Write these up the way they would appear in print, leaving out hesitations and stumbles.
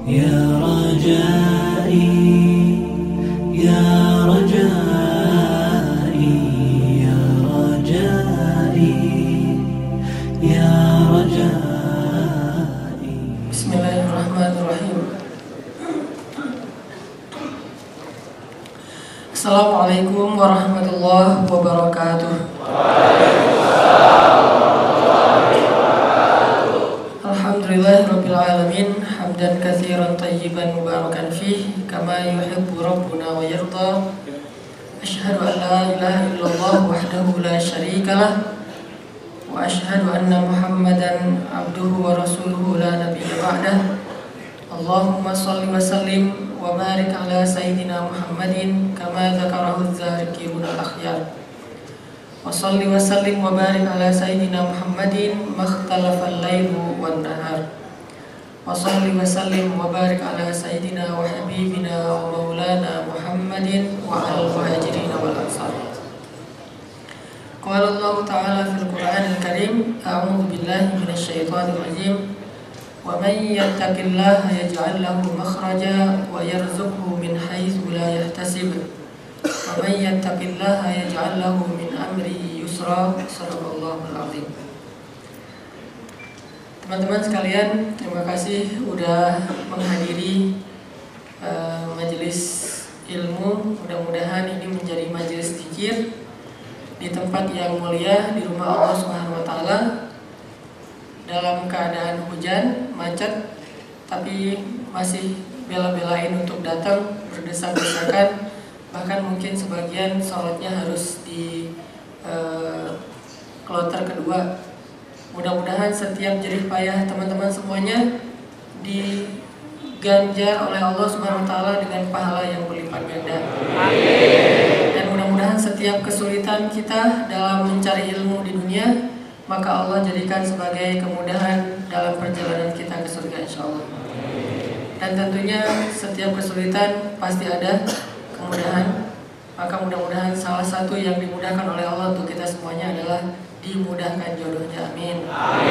يا رجائي يا رجائي يا رجائي يا رجائي. بسم الله الرحمن الرحيم. Assalamualaikum warahmatullahi wabarakatuh. Alhamdulillahirabbil alamin, hamdan katsiran tayyiban mubarakan fih kama yuhibbu rabbuna wa yarda. Asyhadu an la ilaha illallah wahdahu la syarikalah wa asyhadu anna Muhammadan abduhu wa rasuluhu la nabiyya ba'dah. Allahumma shalli wa sallim wa barik ala sayyidina Muhammadin kama dzakarahu dzakirun al-akhyar. Wa shalli wa sallim wa barik ala sayyidina Muhammadin makhtalafa al-lailu wan nahar. Wa shalli wa sallim wa barik ala sayyidina wa habibina wa maulana Muhammadin wa ala al-muhajirin wal ansar. Qala Allah ta'ala fil Qur'anil Karim, a'udzu billahi minasy syaithanir rajim. Wa may yattaqillaha yaj'al lahu makhraja wa yarzuqhu min haitsu la yahtasib. Wa may yattaqillaha yaj'al lahu min amrihi yusra. Shadaqallahul azim. Teman-teman sekalian, terima kasih udah menghadiri majelis ilmu. Mudah-mudahan ini menjadi majelis zikir di tempat yang mulia, di rumah Allah Subhanahu wa taala. Dalam keadaan hujan, macet, tapi masih bela-belain untuk datang, berdesak-desakan, bahkan mungkin sebagian sholatnya harus di kloter kedua. Mudah-mudahan setiap jerih payah teman-teman semuanya diganjar oleh Allah Subhanahu wa taala dengan pahala yang berlipat ganda. Dan mudah-mudahan setiap kesulitan kita dalam mencari ilmu di dunia, maka Allah jadikan sebagai kemudahan dalam perjalanan kita ke surga insyaallah. Dan tentunya setiap kesulitan pasti ada kemudahan. Maka mudah-mudahan salah satu yang dimudahkan oleh Allah untuk kita semuanya adalah dimudahkan jodohnya. Amin.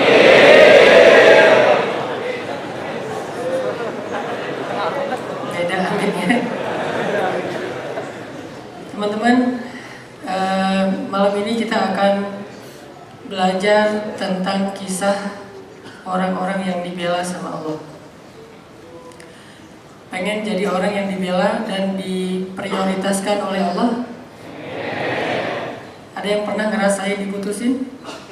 Beda aminnya. Teman-teman, malam ini kita akan belajar tentang kisah orang-orang yang dibela sama Allah. Pengen jadi orang yang dibela dan diprioritaskan oleh Allah? Ada yang pernah ngerasain diputusin?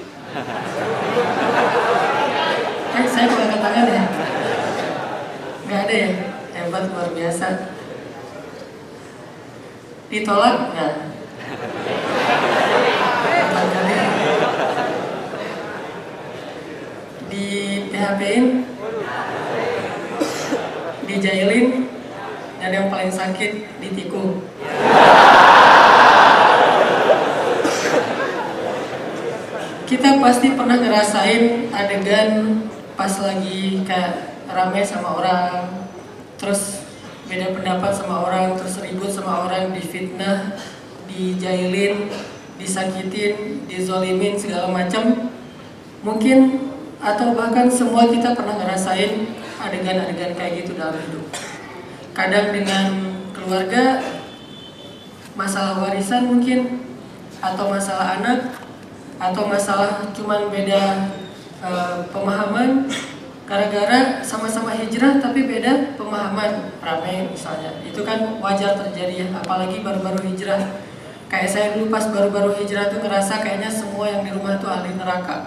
Saya mau angkat tangan ya? Gak ada ya? Hebat, luar biasa. Ditolak? Nggak. Di PHP-in, dijailin, dan yang paling sakit ditikung. Kita pasti pernah ngerasain adegan pas lagi kayak rame sama orang, terus beda pendapat sama orang, terus ribut sama orang, difitnah, dijailin, disakitin, dizolimin segala macam. Mungkin atau bahkan semua kita pernah ngerasain adegan-adegan kayak gitu dalam hidup. Kadang dengan keluarga, masalah warisan mungkin, atau masalah anak, atau masalah cuman beda pemahaman, gara-gara sama-sama hijrah tapi beda pemahaman, ramai misalnya. Itu kan wajar terjadi ya, apalagi baru-baru hijrah. Kayak saya dulu pas baru-baru hijrah tuh ngerasa kayaknya semua yang di rumah tuh ahli neraka.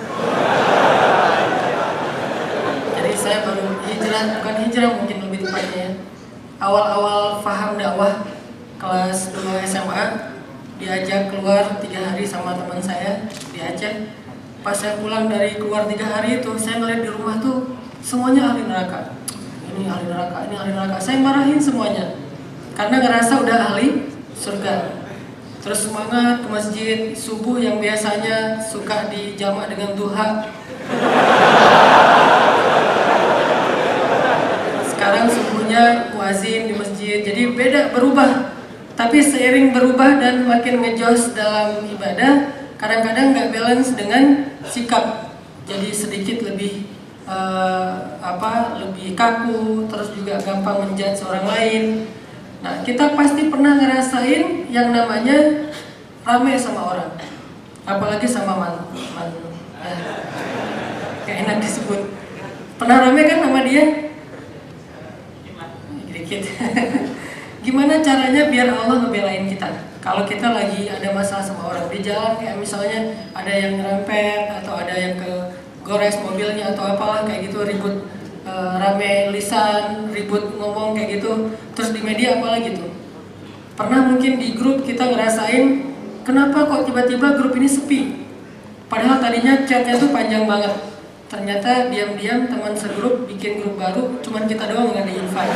Jadi saya baru hijrah, bukan hijrah mungkin lebih tepatnya ya. Awal-awal paham dakwah kelas 2 SMA, diajak keluar 3 hari sama teman saya di Aceh. Pas saya pulang dari keluar 3 hari itu, saya ngeliat di rumah tuh semuanya ahli neraka. Ini ahli neraka, ini ahli neraka. Saya marahin semuanya karena ngerasa udah ahli surga. Terus semangat ke masjid subuh yang biasanya suka dijamak dengan duha. Sekarang subuhnya muazin di masjid. Jadi beda, berubah. Tapi seiring berubah dan makin ngejos dalam ibadah, kadang-kadang nggak balance dengan sikap. Jadi sedikit lebih lebih kaku, terus juga gampang menjudge orang lain. Nah, kita pasti pernah ngerasain yang namanya rame sama orang, apalagi sama kayak enak disebut. Pernah rame kan sama dia? Dikit. Gimana caranya biar Allah ngebelain kita? Kalau kita lagi ada masalah sama orang di jalan, kayak misalnya ada yang nyerempet atau ada yang gores mobilnya atau apalah kayak gitu, ribut, rame lisan, ribut ngomong kayak gitu, terus di media apalagi tuh. Pernah mungkin di grup kita ngerasain, kenapa kok tiba-tiba grup ini sepi? Padahal tadinya chatnya tuh panjang banget. Ternyata diam-diam teman segrup bikin grup baru, cuman kita doang nggak di-invite.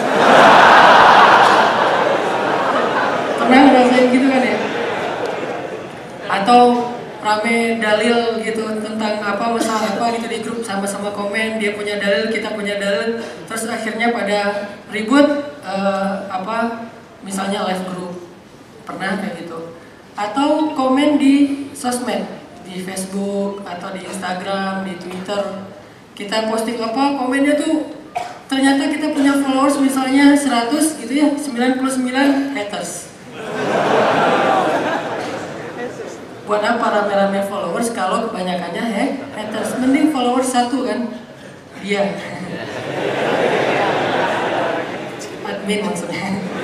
Pernah ngerasain gitu kan ya? Atau rame dalil gitu tentang masalah gitu di grup, sama-sama komen, dia punya dalil, kita punya dalil, terus akhirnya pada ribut, misalnya live group. Pernah kayak gitu. Atau komen di sosmed, di Facebook atau di Instagram, di Twitter, kita posting komennya tuh ternyata kita punya followers misalnya 100 gitu ya, 99 haters. Buat apa rame-rame followers kalau kebanyakannya haters? Mending followers 1 kan, dia admin maksudnya.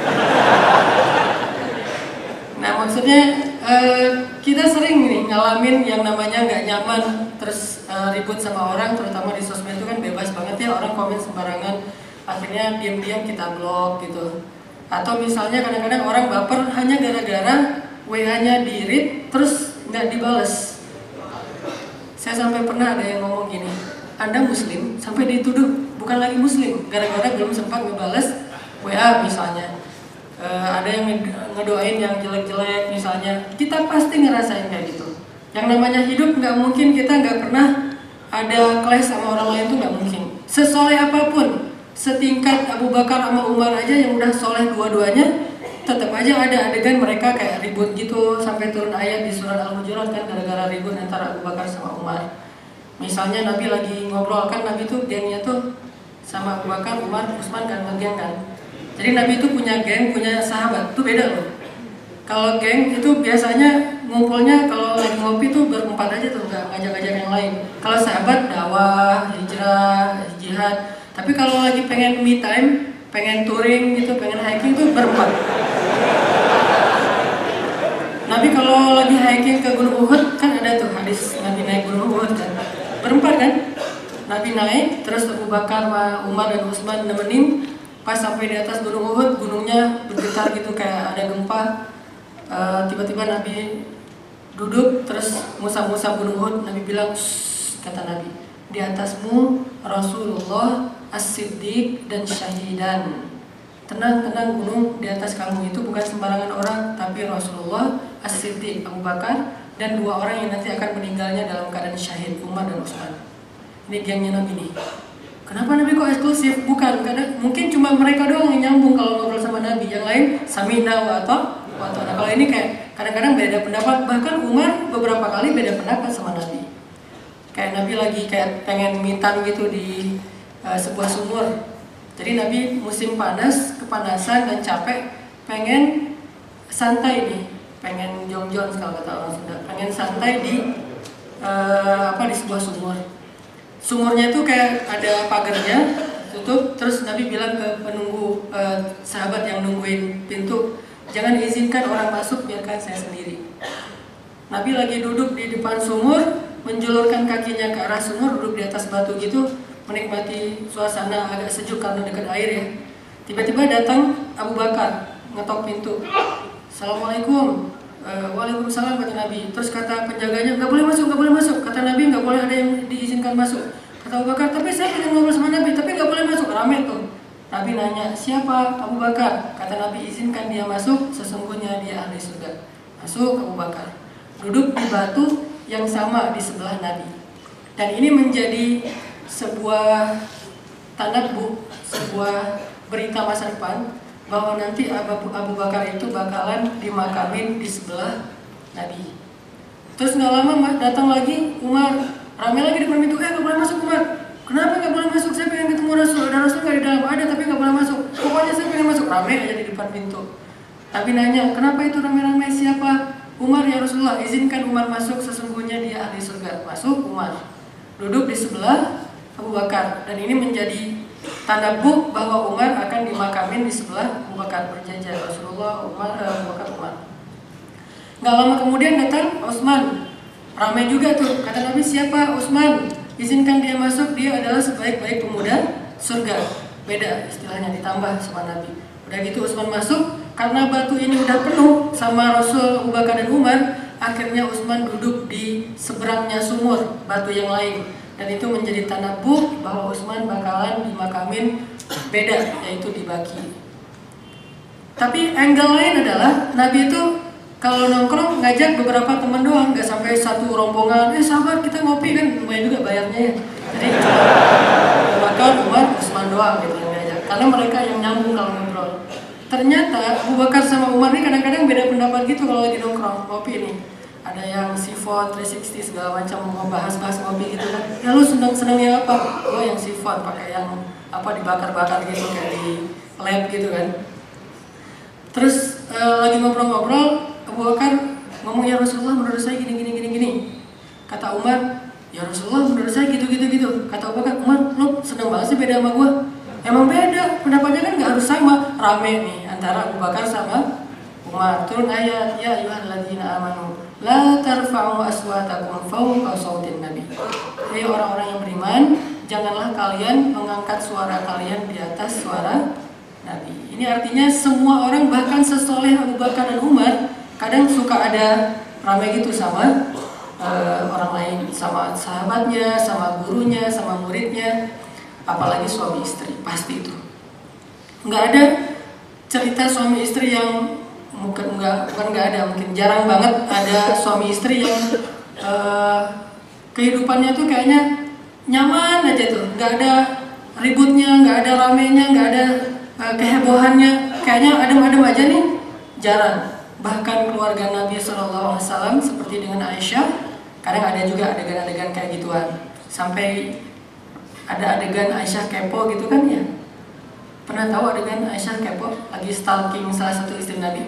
Nah, maksudnya kita sering nih ngalamin yang namanya nggak nyaman, terus ribut sama orang, terutama di sosmed itu kan bebas banget ya, orang komen sembarangan, akhirnya diam-diam kita blok gitu. Atau misalnya kadang-kadang orang baper hanya gara-gara WA-nya di-read terus nggak dibales. Saya sampai pernah ada yang ngomong gini, Anda muslim, sampai dituduh bukan lagi muslim gara-gara belum sempat ngebales WA misalnya. Ada yang ngedoain yang jelek-jelek misalnya. Kita pasti ngerasain kayak gitu. Yang namanya hidup nggak mungkin kita nggak pernah ada clash sama orang lain, tuh nggak mungkin. Sesoleh apapun, setingkat Abu Bakar sama Umar aja yang udah soleh dua-duanya, tetap aja ada adegan mereka kayak ribut gitu, sampai turun ayat di surat Al-Hujurat kan gara-gara ribut antara Abu Bakar sama Umar. Misalnya Nabi lagi ngobrol kan, Nabi tuh gengnya tuh sama Abu Bakar, Umar, Utsman kan ngegeng kan. Jadi Nabi itu punya geng, punya sahabat, itu beda loh. Kalau geng itu biasanya ngumpulnya kalau lagi ngopi tuh berempat aja tuh, nggak ngajak-ngajak yang lain. Kalau sahabat dakwah, hijrah, jihad. Tapi kalau lagi pengen me time, pengen touring gitu, pengen hiking tuh berempat. Nabi kalau lagi hiking ke Gunung Uhud kan ada tuh hadis Nabi naik Gunung Uhud kan, berempat kan. Nabi naik, terus Abu Bakar, Umar dan Utsman nemenin. Pas sampai di atas Gunung Uhud, gunungnya bergetar gitu kayak ada gempa. Tiba-tiba Nabi duduk, terus musab-musab Gunung Uhud. Nabi bilang, kata Nabi, di atasmu Rasulullah, As-Siddiq dan Syahidan. Tenang gunung, di atas kamu itu bukan sembarangan orang, tapi Rasulullah, As-Siddiq, Abu Bakar, dan 2 orang yang nanti akan meninggalnya dalam keadaan syahid, Umar dan Utsman. Ini gengnya Nabi nih. Kenapa Nabi kok eksklusif? Bukan, karena mungkin cuma mereka doang yang nyambung kalau ngobrol sama Nabi. Yang lain samina wa ta'na. Kalau ini kayak kadang-kadang beda pendapat. Bahkan Umar beberapa kali beda pendapat sama Nabi. Kayak Nabi lagi kayak pengen mitan gitu di sebuah sumur. Jadi Nabi musim panas, kepanasan dan capek, pengen santai nih, pengen jongjon kalau kata orang Sunda, pengen santai di di sebuah sumur. Sumurnya itu kayak ada pagarnya, tutup. Terus Nabi bilang ke penunggu, sahabat yang nungguin pintu, jangan izinkan orang masuk, biarkan saya sendiri. Nabi lagi duduk di depan sumur, menjulurkan kakinya ke arah sumur, duduk di atas batu gitu, menikmati suasana agak sejuk karena dekat air ya. Tiba-tiba datang Abu Bakar, ngetok pintu. Assalamualaikum. Waalaikumsalam, kata Nabi. Terus kata penjaganya, nggak boleh masuk, nggak boleh masuk. Kata Nabi, nggak boleh ada yang diizinkan masuk. Kata Abu Bakar, tapi saya ingin ngobrol sama Nabi, tapi nggak boleh masuk. Rame tuh. Nabi nanya, siapa? Abu Bakar. Kata Nabi, izinkan dia masuk, sesungguhnya dia ahli surga. Masuk Abu Bakar. Duduk di batu yang sama di sebelah Nabi. Dan ini menjadi sebuah tanabbuh, sebuah berita masa depan, bahwa nanti Abu Bakar itu bakalan dimakamin di sebelah Nabi. Terus nggak lama datang lagi Umar, ramai lagi di depan pintu, nggak boleh masuk Umar. kenapa nggak boleh masuk? Saya pengen ketemu Rasul. Ada Rasul nggak di dalam? Ada, tapi nggak boleh masuk. Pokoknya saya pengen masuk. Rame aja di depan pintu. Tapi nanya, kenapa itu rame-rame? Siapa? Umar ya Rasulullah. Izinkan Umar masuk, sesungguhnya dia ahli surga. Masuk Umar. Duduk di sebelah Abu Bakar. Dan ini menjadi tanda buk bahwa Umar akan dimakamin di sebelah Abu Bakar. Berjajar Rasulullah, Umar, Abu Bakar, Umar. Nggak lama kemudian datang Utsman. Ramai juga tuh. Kata Nabi, siapa Utsman? Izinkan dia masuk, dia adalah sebaik-baik pemuda surga. Beda istilahnya, ditambah sama Nabi. Udah gitu Utsman masuk. Karena batu ini udah penuh sama Rasul, Abu Bakar dan Umar, akhirnya Utsman duduk di seberangnya sumur batu yang lain. Dan itu menjadi tanda buk bahwa Utsman bakalan dimakamin beda, yaitu di Baqi. Tapi angle lain adalah Nabi itu kalau nongkrong ngajak beberapa teman doang, nggak sampai satu rombongan. Sahabat kita ngopi, kan lumayan juga bayarnya ya. Jadi Abu Bakar, Umar, Utsman doang gitu yang ngajak. Karena mereka yang nyambung kalau ngobrol. Ternyata Abu Bakar sama Umar ini kadang-kadang beda pendapat gitu kalau lagi nongkrong ngopi nih. Ada yang sifon 360 segala macam, mau bahas-bahas ngopi gitu kan. Ya lu seneng-senengnya apa? Gue yang sifon, pakai yang apa dibakar-bakar gitu kayak di lab gitu kan. Terus lagi ngobrol-ngobrol, Abu Bakar ngomong, ya Rasulullah menurut saya gini. Kata Umar, ya Rasulullah menurut saya gitu. Kata Abu Bakar, Umar lu seneng banget sih beda sama gue. Emang beda, pendapatnya kan gak harus sama. Rame nih antara Abu Bakar sama Umar. Turun ayat, ya ayyuhalladzina amanu la tarfa'u aswatakum fawqa sautin nabi. Hei orang-orang yang beriman, janganlah kalian mengangkat suara kalian di atas suara Nabi. Ini artinya semua orang, bahkan sesoleh Abu Bakar dan Umar, kadang suka ada rame gitu sama orang lain, sama sahabatnya, sama gurunya, sama muridnya. Apalagi suami istri, pasti itu. Nggak ada cerita suami istri yang bukan nggak ada, mungkin jarang banget ada suami istri yang kehidupannya tuh kayaknya nyaman aja tuh, nggak ada ributnya, nggak ada ramenya, nggak ada kehebohannya, kayaknya adem-adem aja nih, jarang. Bahkan keluarga Nabi SAW seperti dengan Aisyah, kadang ada juga adegan-adegan kayak gituan, sampai ada adegan Aisyah kepo gitu kan ya. Pernah tahu adegan Aisyah kepo lagi stalking salah satu istri Nabi?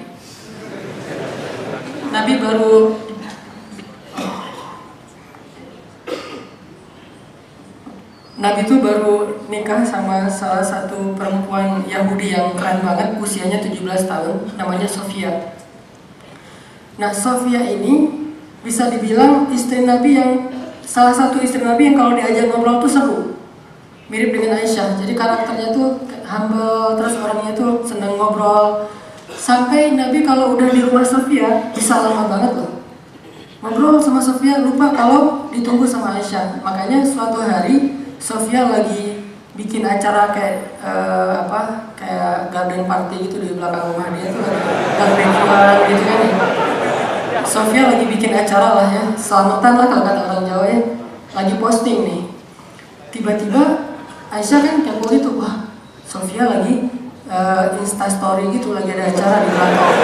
Nabi itu baru nikah sama salah satu perempuan Yahudi yang keren banget, usianya 17 tahun, namanya Sofia. Nah, Sofia ini bisa dibilang istri Nabi yang salah satu istri Nabi yang kalau diajak ngobrol tuh seru. Mirip dengan Aisyah, jadi karakternya tuh humble, terus orangnya tuh seneng ngobrol. Sampai Nabi kalau udah di rumah Sofia bisa lama banget loh. Ngobrol sama Sofia, lupa kalau ditunggu sama Aisyah. Makanya suatu hari Sofia lagi bikin acara kayak kayak garden party gitu di belakang rumah dia tuh, lagi barbekyuan gitu kan ya. Sofia lagi bikin acara lah ya, selamatan lah kalau kata orang Jawa ya. Lagi posting nih. Tiba-tiba Aisyah kan kepo gitu, wah Sofia lagi instastory gitu, lagi ada acara di belakang.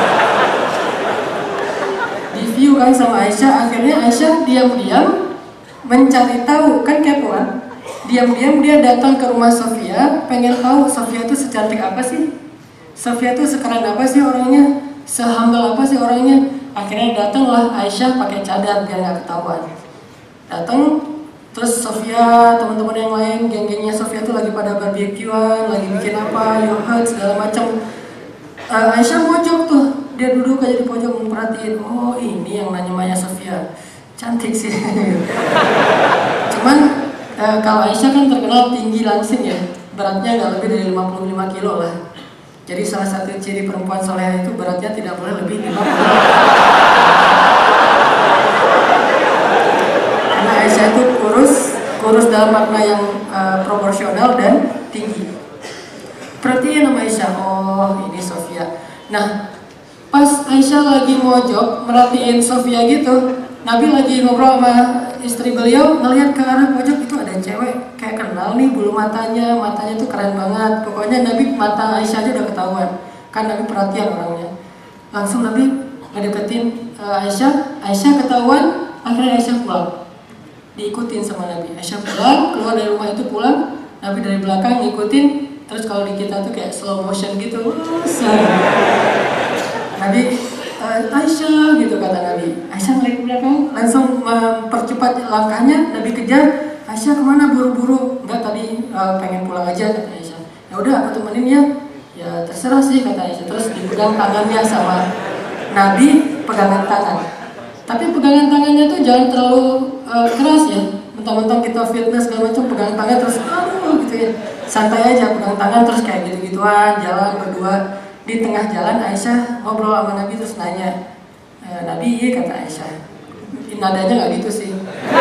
Di view kan sama Aisyah, akhirnya Aisyah diam-diam mencari tahu, kan kepo kan. Diam-diam dia datang ke rumah Sofia, pengen tahu Sofia itu secantik apa sih, Sofia itu sekeren apa sih orangnya, sehambal apa sih orangnya. Akhirnya datanglah Aisyah pakai cadar biar nggak ketahuan. Datang. Terus Sofia, teman-teman yang lain, geng-gengnya Sofia tuh lagi pada barbekyuan, lagi bikin apa, yoghurt segala macam. Aisyah pojok tuh, dia duduk aja di pojok memperhatiin. Oh ini yang namanya Sofia, cantik sih. Cuman kalau Aisyah kan terkenal tinggi langsing ya, beratnya nggak lebih dari 55 kilo lah. Jadi salah satu ciri perempuan soleh itu beratnya tidak boleh lebih 50 kilo. Aisyah itu kurus dalam makna yang proporsional dan tinggi. Perhatiin nama Aisyah, oh ini Sofia. Nah, pas Aisyah lagi mojok merhatiin Sofia gitu, Nabi lagi ngobrol sama istri beliau, ngelihat ke arah pojok itu ada cewek, kayak kenal nih bulu matanya tuh keren banget. Pokoknya Nabi mata Aisyah aja udah ketahuan, kan Nabi perhatian orangnya. Langsung Nabi ngedeketin Aisyah ketahuan, akhirnya Aisyah pulang. diikutin sama Nabi. Aisyah pulang, keluar dari rumah itu pulang, Nabi dari belakang ngikutin. Terus kalau di kita tuh kayak slow motion gitu. Nabi, Aisyah gitu kata Nabi. Aisyah ngeliat ke belakang, langsung mempercepat langkahnya. Nabi kejar, Aisyah kemana buru-buru? Enggak, tadi pengen pulang aja kata Aisyah. Ya udah aku temenin ya. Ya terserah sih kata Aisyah. Terus dipegang tangannya sama Nabi, pegangan tangan. Tapi pegangan tangannya tuh jangan terlalu keras ya. Mentang-mentang kita fitness segala macam, pegangan tangan terus gitu ya. Santai aja pegang tangan terus kayak gitu-gituan, jalan berdua. Di tengah jalan Aisyah ngobrol sama Nabi terus nanya, Nabi iya kata Aisyah. Nadanya nggak gitu sih.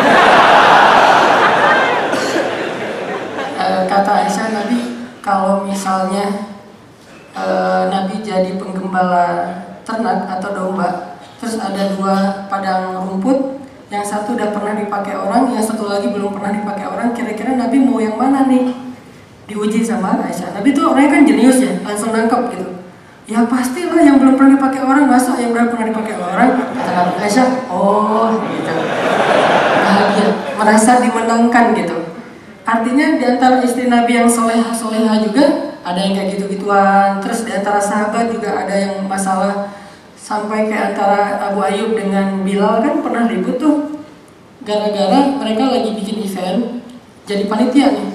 Kata Aisyah, Nabi kalau misalnya Nabi jadi penggembala ternak atau domba, terus ada 2 padang rumput, yang satu udah pernah dipakai orang, yang satu lagi belum pernah dipakai orang, kira-kira Nabi mau yang mana nih? Diuji sama Aisyah. Nabi tuh orangnya kan jenius ya, langsung nangkep gitu. Ya pastilah yang belum pernah dipakai orang, masa yang udah pernah dipakai orang? Kata Nabi. Aisyah, oh gitu. Bahagia, merasa dimenangkan gitu. Artinya di antara istri Nabi yang soleha juga ada yang kayak gitu-gituan. Terus di antara sahabat juga ada yang masalah sampai kayak antara Abu Ayyub dengan Bilal kan pernah ribut tuh. Gara-gara mereka lagi bikin event jadi panitia nih.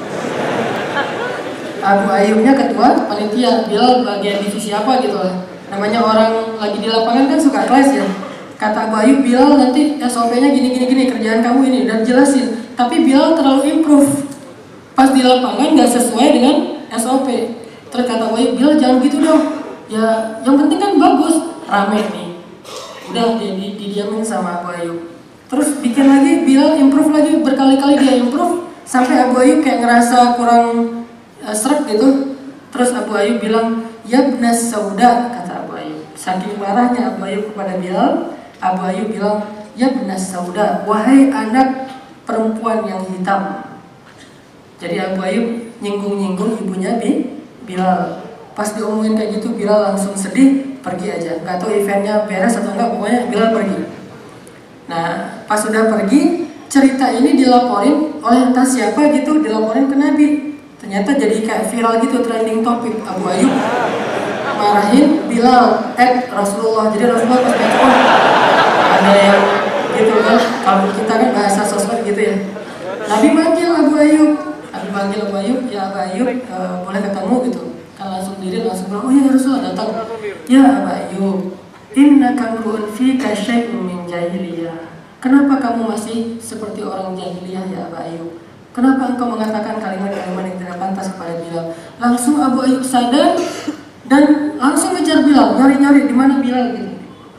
Abu Ayyubnya ketua panitia, Bilal bagian divisi apa gitu lah. Namanya orang lagi di lapangan kan suka kelas ya. Kata Abu Ayyub, Bilal nanti SOP-nya gini, kerjaan kamu ini, dan jelasin. Tapi Bilal terlalu improve. Pas di lapangan nggak sesuai dengan SOP. Terus kata Abu Ayyub, Bilal jangan gitu dong. Ya, yang penting kan bagus, rame nih. Udah didiamin sama Abu Ayyub. Terus bikin lagi, Bilal improve lagi, berkali-kali dia improve. Sampai Abu Ayyub kayak ngerasa kurang srek gitu. Terus Abu Ayyub bilang, ya benas sauda, kata Abu Ayyub. Saking marahnya Abu Ayyub kepada Bilal, Abu Ayyub bilang, ya benas sauda, wahai anak perempuan yang hitam. Jadi Abu Ayyub nyinggung ibunya Bilal. Pas diomongin kayak gitu, Bilal langsung sedih, pergi aja. Gak tahu eventnya beres atau enggak, pokoknya Bilal pergi. Nah, pas sudah pergi, cerita ini dilaporin oleh entah siapa gitu, dilaporin ke Nabi. Ternyata jadi kayak viral gitu, trending topik. Abu Ayyub marahin Bilal, Rasulullah. Jadi Rasulullah pas baca, ada yang gitu kan. Kalau kita kan bahasa sosmed gitu ya. Nabi manggil Abu Ayyub. Ya Abu Ayyub, boleh ketemu gitu. Kan langsung diri langsung bilang, oh ya Rasulullah datang. Ya Abu Ayyub, innaka mru'un fika syai'un min jahiliyah. Kenapa kamu masih seperti orang jahiliyah ya Abu Ayyub? Kenapa engkau mengatakan kalimat-kalimat yang tidak pantas kepada Bilal? Langsung Abu Ayyub sadar dan langsung ngejar Bilal, nyari-nyari di mana Bilal gitu.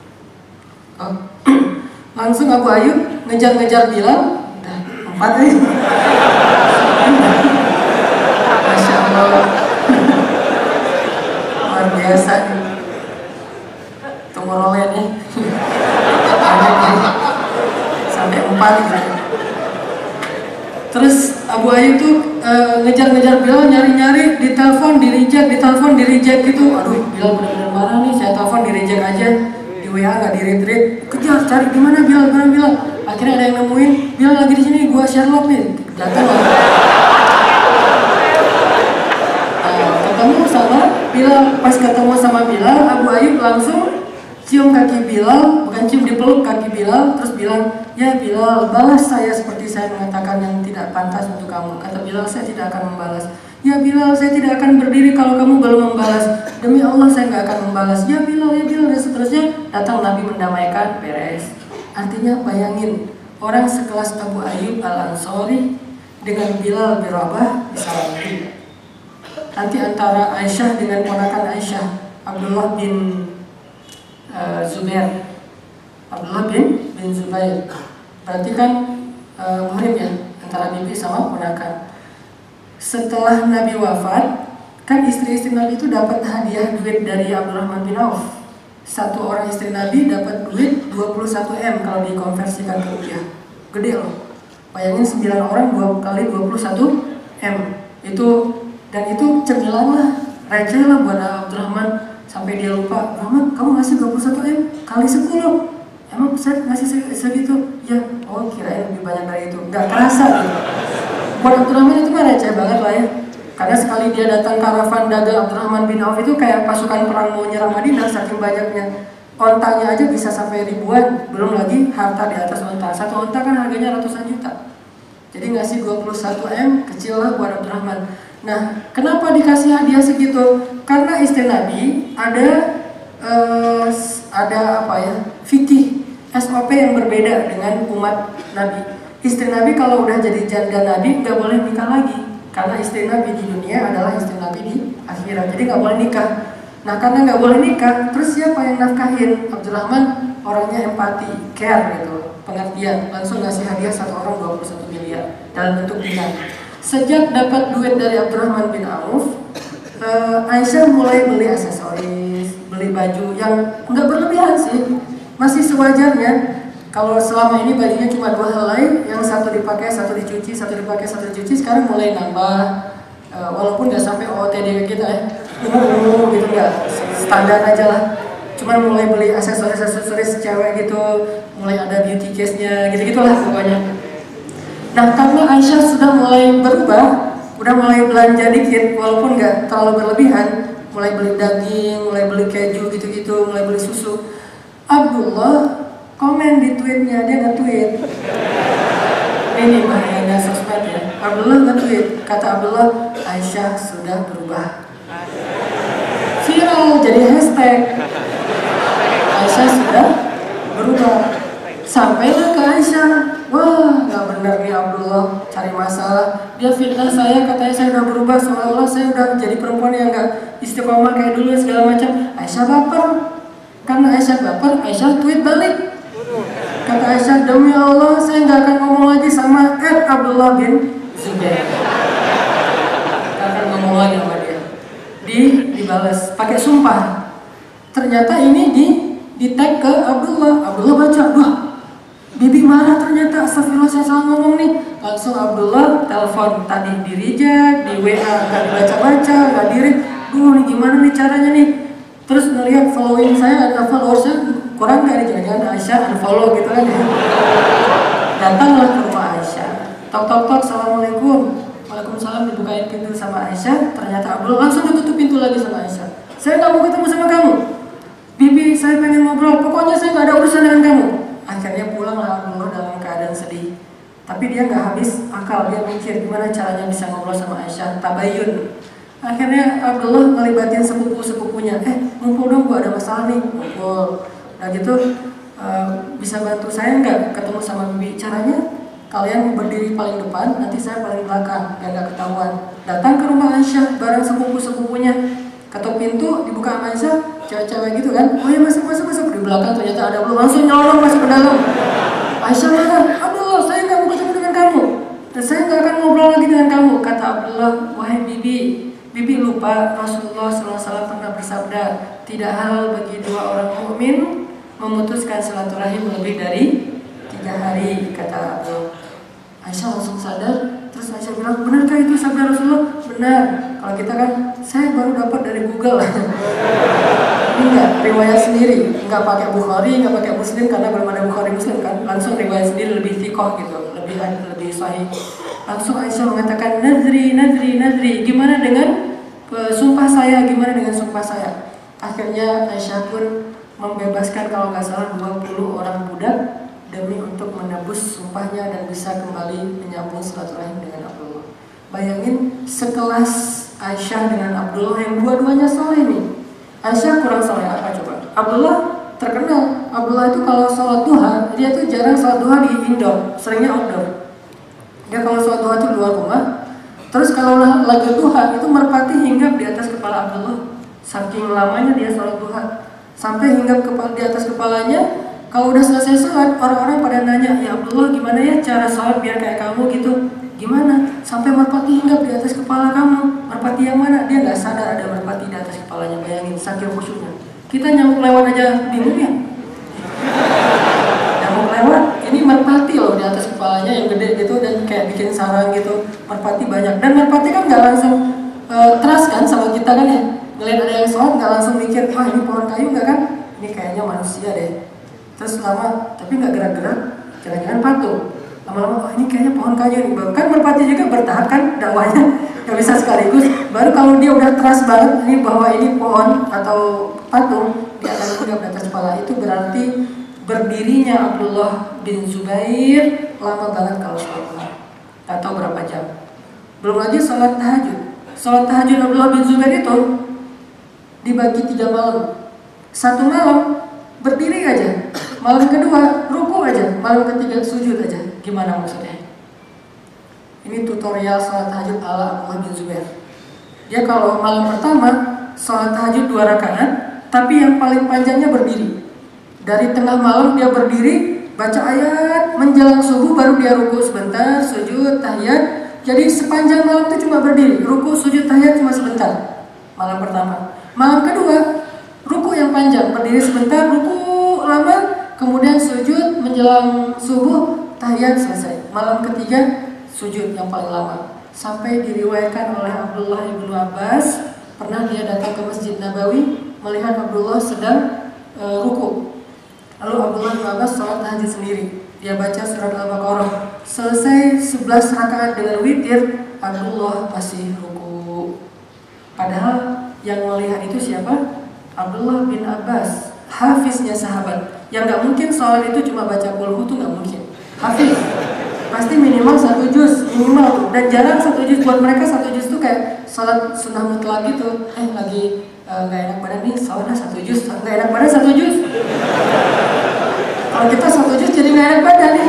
Langsung Abu Ayyub ngejar-ngejar Bilal. Udah 4 nih. Masya Allah. Luar biasa nih. Tunggu rolen nih. Sampai 4 gitu. Terus Abu Ayyub tuh ngejar-ngejar Bilal, nyari-nyari, ditelepon, di reject gitu. Aduh, Bilal benar-benar marah nih, saya telepon di reject aja. Di WA nggak di read, kejar, cari di mana Bilal. Akhirnya ada yang nemuin, Bilal lagi di sini, gua Sherlock nih. Datang lah. Ketemu sama Bilal, pas ketemu sama Bilal, Abu Ayyub langsung cium kaki Bilal, bukan cium, dipeluk kaki Bilal, terus bilang, ya Bilal, balas saya seperti saya mengatakan yang tidak pantas untuk kamu. Kata Bilal, saya tidak akan membalas. Ya Bilal, saya tidak akan berdiri kalau kamu belum membalas. Demi Allah saya nggak akan membalas. Ya Bilal, dan seterusnya. Datang Nabi mendamaikan, beres. Artinya bayangin, orang sekelas Abu Ayyub Al-Ansari dengan Bilal bin Rabah bisa lagi. Nanti antara Aisyah dengan ponakan Aisyah, Abdullah bin Zubair. Berarti kan murid ya, antara bibi sama ponakan. Setelah Nabi wafat, kan istri-istri Nabi itu dapat hadiah duit dari Abdurrahman bin Auf. Satu orang istri Nabi dapat duit 21 M kalau dikonversikan ke rupiah. Gede loh. Bayangin 9 orang 2 kali 21 M. Dan itu cemilan lah, receh lah buat Abdurrahman. Sampai dia lupa, Rahman, kamu ngasih 21 M kali 10. emang saya ngasih segitu? Ya, oh kirain lebih banyak dari itu. Nggak kerasa gitu. Buat Abdurrahman itu kan receh banget lah ya. Karena sekali dia datang karavan dagang Abdurrahman bin Auf itu kayak pasukan perang mau nyerang Madinah, saking banyaknya. Ontanya aja bisa sampai ribuan, belum lagi harta di atas onta. Satu onta kan harganya ratusan juta. Jadi ngasih 21 M kecil lah buat Abdurrahman. Nah, kenapa dikasih hadiah segitu? Karena istri Nabi ada apa ya, fikih SOP yang berbeda dengan umat Nabi. Istri Nabi kalau udah jadi janda Nabi nggak boleh nikah lagi, karena istri Nabi di dunia adalah istri Nabi di akhirat. Jadi nggak boleh nikah. Nah, karena nggak boleh nikah, terus siapa yang nafkahin? Abdurrahman orangnya empati, care gitu, pengertian, langsung ngasih hadiah satu orang 21 miliar dalam bentuk dinar. Sejak dapat duit dari Abdurrahman bin Auf, Aisyah mulai beli aksesoris, beli baju yang nggak berlebihan sih, masih sewajarnya. Kalau selama ini bajunya cuma 2 helai, yang satu dipakai, satu dicuci, satu dipakai, satu dicuci, sekarang mulai nambah. Walaupun nggak sampai OOTD kita ya, gitu nggak, standar aja lah. Cuman mulai beli aksesoris cewek gitu, mulai ada beauty case-nya, gitu-gitulah pokoknya. Nah, karena Aisyah sudah mulai berubah, udah mulai belanja dikit, walaupun nggak terlalu berlebihan, mulai beli daging, mulai beli keju gitu-gitu, mulai beli susu. Abdullah komen di tweetnya, dia nge-tweet. Ini bahayanya sosmed ya. Abdullah nge-tweet, kata Abdullah, Aisyah sudah berubah. Viral jadi hashtag. Aisyah sudah berubah. Sampailah ke Aisyah, wah nggak benar nih Abdullah, cari masalah. Dia fitnah saya, katanya saya udah berubah, seolah-olah saya udah jadi perempuan yang nggak istiqomah kayak dulu segala macam. Aisyah baper. Karena Aisyah baper, Aisyah tweet balik. Kata Aisyah, demi Allah saya nggak akan ngomong lagi sama Abdullah bin Zubair. Nggak akan ngomong lagi sama dia. Dibalas pakai sumpah. Ternyata ini di tag ke Abdullah. Abdullah baca, wah Bibi marah ternyata, astagfirullah saya salah ngomong nih. Langsung Abdullah telepon, tadi di reject, di WA nggak dibaca-baca, nggak di-read. Nih gimana nih caranya nih? Terus ngelihat following saya, ada followersnya kurang nggak nih, jangan-jangan Aisyah unfollow gitu kan ya. Datanglah ke rumah Aisyah, tok, assalamualaikum. Waalaikumsalam, dibukain pintu sama Aisyah. Ternyata Abdullah langsung ditutup pintu lagi sama Aisyah. Saya nggak mau ketemu sama kamu, Bibi, saya pengen ngobrol, pokoknya saya nggak ada urusan dengan kamu. Akhirnya pulanglah Abdullah dalam keadaan sedih. Tapi dia nggak habis akal, dia mikir gimana caranya bisa ngobrol sama Aisyah, tabayun. Akhirnya Abdullah ngelibatin sepupu-sepupunya, ngumpul dong, gua ada masalah nih, ngumpul. Nah gitu, bisa bantu saya nggak ketemu sama Bibi? Caranya kalian berdiri paling depan, nanti saya paling belakang, biar nggak ketahuan. Datang ke rumah Aisyah bareng sepupu-sepupunya, ketuk pintu, dibuka sama Aisyah, cewek-cewek gitu kan, oh ya masuk. Di belakang ternyata ada Abdullah, langsung nyolong masuk ke dalam. Aisyah marah, Abdullah saya nggak mau ketemu dengan kamu, dan saya nggak akan ngobrol lagi dengan kamu. Kata Abdullah, wahai Bibi lupa Rasulullah SAW pernah bersabda, tidak halal bagi 2 orang mukmin memutuskan silaturahim lebih dari 3 hari, kata Abdullah. Aisyah langsung sadar, terus Aisyah bilang, benarkah itu sabda Rasulullah? Benar. Kalau kita kan, saya baru dapat dari Google. Ini enggak, riwayat sendiri, enggak pakai Bukhari, enggak pakai Muslim, karena belum ada Bukhari Muslim kan, langsung riwayat sendiri, lebih thiqah gitu, lebih sahih. Langsung Aisyah mengatakan, nadri, gimana dengan sumpah saya, Akhirnya Aisyah pun membebaskan kalau nggak salah 20 orang budak demi untuk menebus sumpahnya dan bisa kembali menyambung silaturahim dengan Abdullah. Bayangin sekelas Aisyah dengan Abdullah yang dua-duanya soleh nih. Aisyah kurang soleh apa coba? Abdullah terkenal. Abdullah itu kalau sholat duha, dia tuh jarang sholat duha di indoor, seringnya outdoor. Dia kalau sholat duha itu luar rumah. Terus kalau lagi duha itu merpati hinggap di atas kepala Abdullah. Saking lamanya dia sholat duha, sampai hinggap di atas kepalanya. Kalau udah selesai sholat, orang-orang pada nanya, ya Abdullah gimana ya cara sholat biar kayak kamu gitu? Gimana? Sampai merpati hinggap di atas kepala kamu. Merpati yang mana? Dia nggak sadar ada merpati di atas kepalanya. Bayangin saking khusyuknya. Kita nyamuk lewat aja bingung ya. Nyamuk lewat, ini merpati loh di atas kepalanya yang gede gitu dan kayak bikin sarang gitu. Merpati banyak, dan merpati kan nggak langsung trust kan sama kita kan ya. Ngeliat ada yang sholat nggak langsung mikir, wah ini pohon kayu nggak kan? Ini kayaknya manusia deh. terus lama tapi nggak gerak-gerak, jangan-jangan patung. Lama-lama, oh ini kayaknya pohon kayu nih. Kan merpati juga bertahap kan dakwahnya, nggak bisa sekaligus. Baru kalau dia udah trust banget ini bahwa ini pohon atau patung, dia akan tegak di atas kepala. Itu berarti berdirinya Abdullah bin Zubair lama banget kalau sholat duha. Nggak tahu berapa jam. Belum lagi sholat tahajud. Sholat tahajud Abdullah bin Zubair itu dibagi 3 malam. 1 malam berdiri aja, malam kedua ruku aja, malam ketiga sujud aja. Gimana maksudnya? Ini tutorial sholat tahajud ala Abdullah bin Zubair. Dia kalau malam pertama sholat tahajud 2 rakaat, tapi yang paling panjangnya berdiri. Dari tengah malam dia berdiri, baca ayat, menjelang subuh baru dia ruku sebentar, sujud, tahiyat. Jadi sepanjang malam itu cuma berdiri, ruku, sujud, tahiyat cuma sebentar. Malam pertama. Malam kedua, ruku yang panjang, berdiri sebentar, ruku lama, kemudian sujud, menjelang subuh, tahiyat selesai. Malam ketiga, sujud yang paling lama. Sampai diriwayatkan oleh Abdullah ibnu Abbas, pernah dia datang ke Masjid Nabawi, melihat Abdullah sedang ruku. Lalu Abdullah bin Abbas sholat tahajud sendiri. Dia baca surat Al-Baqarah. Selesai 11 rakaat dengan witir, Abdullah masih ruku. Padahal yang melihat itu siapa? Abdullah bin Abbas, hafiznya sahabat. Yang nggak mungkin sholat itu cuma baca qul hu, itu nggak mungkin. Hafiz pasti minimal 1 juz minimal. Dan jarang 1 juz, buat mereka 1 juz itu kayak sholat sunnah mutlak gitu. Lagi nggak enak badan nih, sholatnya 1 juz, nggak enak badan 1 juz. Kalau kita 1 juz jadi nggak enak badan nih.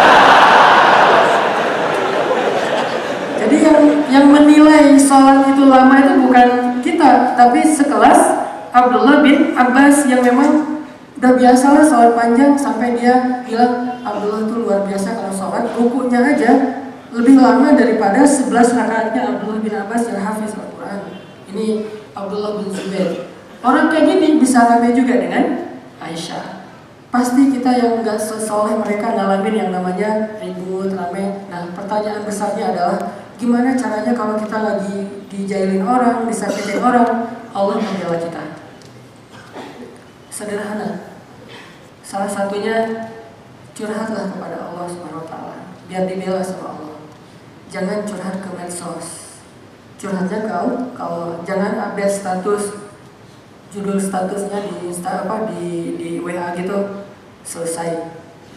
Jadi yang menilai sholat itu lama itu bukan kita, tapi sekelas Abdullah bin Abbas yang memang udah biasa lah sholat panjang, sampai dia bilang Abdullah itu luar biasa kalau sholat, rukunya aja lebih lama daripada 11 rakaatnya Abdullah bin Abbas yang hafiz Al-Quran. Ini Abdullah bin Zubair. Orang kayak gini bisa ramai juga dengan Aisyah. Pasti kita yang nggak sesoleh mereka ngalamin yang namanya ribut, rame. Nah, pertanyaan besarnya adalah gimana caranya kalau kita lagi dijailin orang, disakitin orang, Allah membela kita. Sederhana. Salah satunya curhatlah kepada Allah SWT, biar dibela sama Allah. Jangan curhat ke medsos. Curhatnya kau jangan update status, judul statusnya di WA gitu, selesai.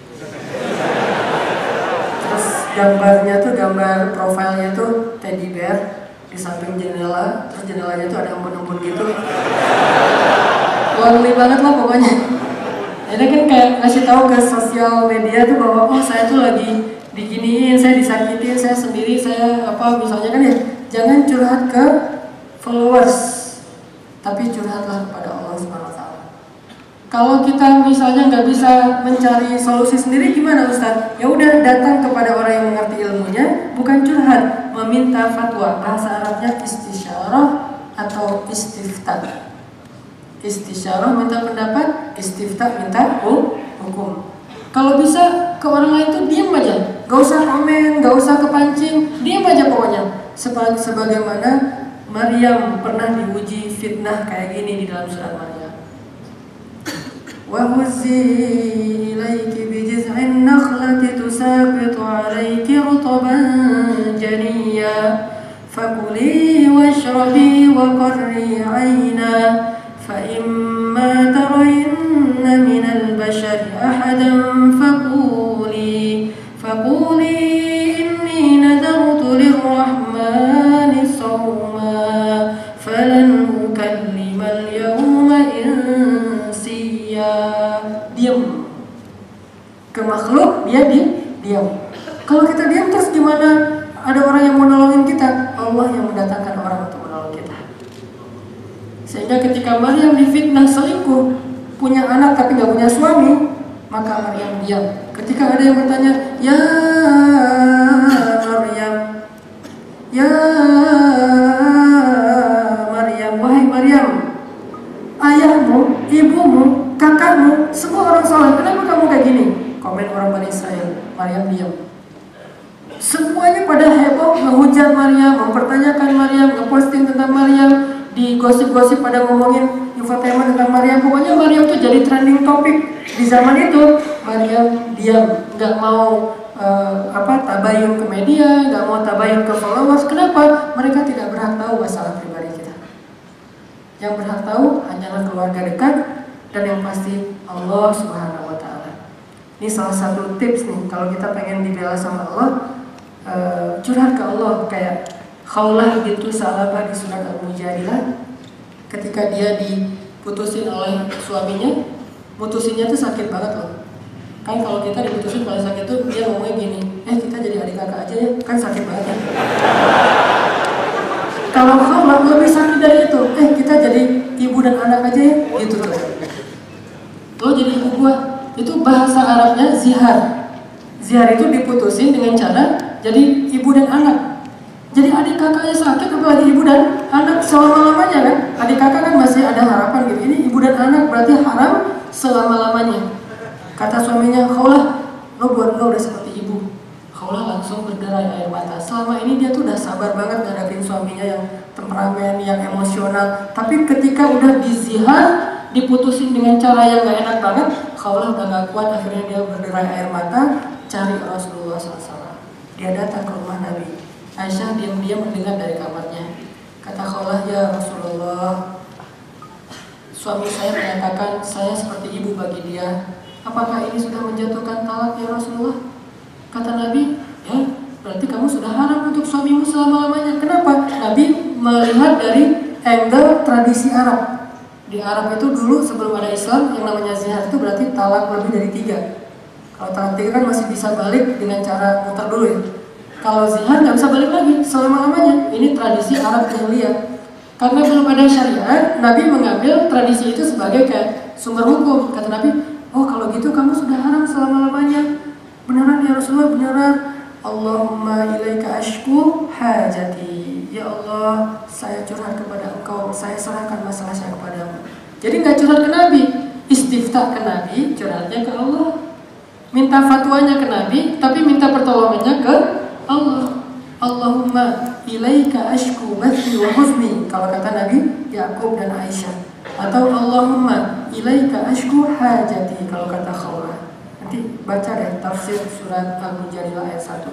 Terus gambarnya tuh, gambar profilnya tuh teddy bear di samping jendela, terus jendelanya tuh ada embun-embun gitu. Lonely banget lah pokoknya. Ini kan kayak ngasih tahu ke sosial media tuh bahwa oh saya tuh lagi diginiin, saya disakitin, saya sendiri, saya apa misalnya kan ya. Jangan curhat ke followers, tapi curhatlah kepada Allah SWT. Kalau kita misalnya nggak bisa mencari solusi sendiri, gimana Ustaz? Ya udah datang kepada orang yang mengerti ilmunya, bukan curhat, meminta fatwa. Bahasa Arabnya istisyarah atau istiftah. Istisyarah minta pendapat, istiftah minta hukum. Kalau bisa ke orang lain tuh diam aja, gak usah komen, gak usah kepancing, diam aja pokoknya. Sebagaimana Maryam pernah diuji fitnah kayak gini di dalam surat Maryam. Wa huzzi ilaiki bijiz'in nakhlati tusaqitu 'alaiki rutban janiyya fakuli washrabi wa qarri 'aina fa imma tarayinna minal bashari ahadan faquli inni nadartu lirrahmani sawma falan ukallimal yawma insiya. Diam. Ke makhluk dia diam. Kalau kita diam terus gimana ada orang yang mau nolongin kita? Allah yang mendatangkan orang untuk menolong kita. Sehingga ketika Maryam difitnah selingkuh, punya anak tapi gak punya suami, maka Maryam diam. Ketika ada yang bertanya, ya Maryam, ya Maryam, wahai Maryam, ayahmu, ibumu, kakakmu, semua orang soleh, kenapa kamu kayak gini? Komen orang Bani Israel. Maryam diam. Semuanya pada heboh menghujat Maryam, mempertanyakan Maryam, ngeposting tentang Maryam. di gosip-gosip pada ngomongin infotainment tentang Maryam. Pokoknya Maryam tuh jadi trending topik di zaman itu. Maryam diam, nggak mau tabayun ke media, nggak mau tabayun ke followers. Kenapa? Mereka tidak berhak tahu masalah pribadi kita. Yang berhak tahu hanyalah keluarga dekat dan yang pasti Allah Subhanahu wa Ta'ala. Ini salah satu tips nih, kalau kita pengen dibela sama Allah, curhat ke Allah. Kayak Khawlah bintu Salabah di surat Al-Mujadilah, ketika dia diputusin oleh suaminya, mutusinnya tuh sakit banget loh. Kan kalau kita diputusin paling sakit tuh dia ngomongnya gini, kita jadi adik kakak aja ya, kan sakit banget ya. Kalau Khawlah lebih sakit dari itu, kita jadi ibu dan anak aja ya, gitu tuh. Lo jadi ibu gua, itu bahasa Arabnya zihar. Zihar itu diputusin dengan cara jadi ibu dan anak. Jadi adik kakaknya sakit, apalagi ibu dan anak selama-lamanya kan. Adik kakak kan masih ada harapan gitu. Ini ibu dan anak berarti haram selama-lamanya. Kata suaminya, Khawlah, lo buat lo udah seperti ibu. Khawlah langsung berderai air mata. Selama ini dia tuh udah sabar banget ngadapin suaminya yang temperamen, yang emosional. Tapi ketika udah dizihar, diputusin dengan cara yang gak enak banget, Khawlah udah gak kuat, akhirnya dia berderai air mata, cari Rasulullah SAW. Dia datang ke rumah Nabi. Aisyah diam-diam mendengar dari kamarnya. Kata Khawlah, ya Rasulullah, suami saya menyatakan saya seperti ibu bagi dia. Apakah ini sudah menjatuhkan talak ya Rasulullah? Kata Nabi, ya berarti kamu sudah haram untuk suamimu selama-lamanya. Kenapa? Nabi melihat dari angle tradisi Arab. Di Arab itu dulu sebelum ada Islam, yang namanya zihar itu berarti talak lebih dari 3. Kalau talak 3 kan masih bisa balik dengan cara muter dulu ya. Kalau zihar nggak bisa balik lagi selama-lamanya. Ini tradisi Arab jahiliyah. Karena belum ada syariat, Nabi mengambil tradisi itu sebagai kayak sumber hukum. Kata Nabi, oh kalau gitu kamu sudah haram selama-lamanya. Beneran ya Rasulullah, beneran. Allahumma ilaika ashku hajati. Ya Allah, saya curhat kepada Engkau, saya serahkan masalah saya kepadamu. Jadi nggak curhat ke Nabi, istiftah ke Nabi, curhatnya ke Allah. Minta fatwanya ke Nabi, tapi minta pertolongannya ke Allah. Allahumma ilaika ashku bathi wa huzni, kalau kata Nabi Yakub dan Aisyah. Atau Allahumma ilaika ashku hajati, kalau kata Khawlah. Nanti baca deh tafsir surat Al-Mujadilah ayat 1.